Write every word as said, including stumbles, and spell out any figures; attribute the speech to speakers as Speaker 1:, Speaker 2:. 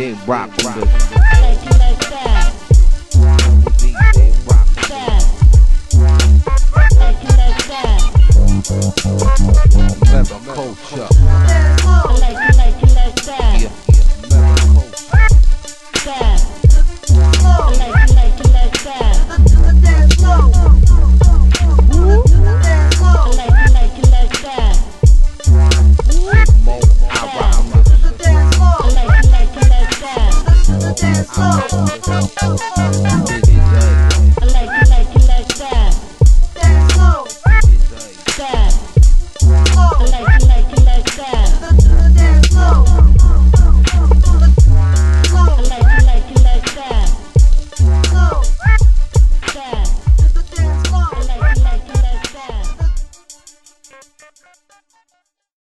Speaker 1: D J Rock from the
Speaker 2: Like you like that.
Speaker 1: D J Rock from
Speaker 2: That. Like you like that.
Speaker 1: the Mega Culture.
Speaker 2: I like you like you like that.
Speaker 1: Yeah, yeah, Mega Culture.
Speaker 2: That. I like you like you like that. I like you like you like that.
Speaker 1: Big Mo, I rock from the
Speaker 2: I like you like you like that.
Speaker 1: D J,
Speaker 2: I like you like you like that.
Speaker 1: D J.
Speaker 2: That. I like you like you like that. I like you like you like that. That. I like you like you like that.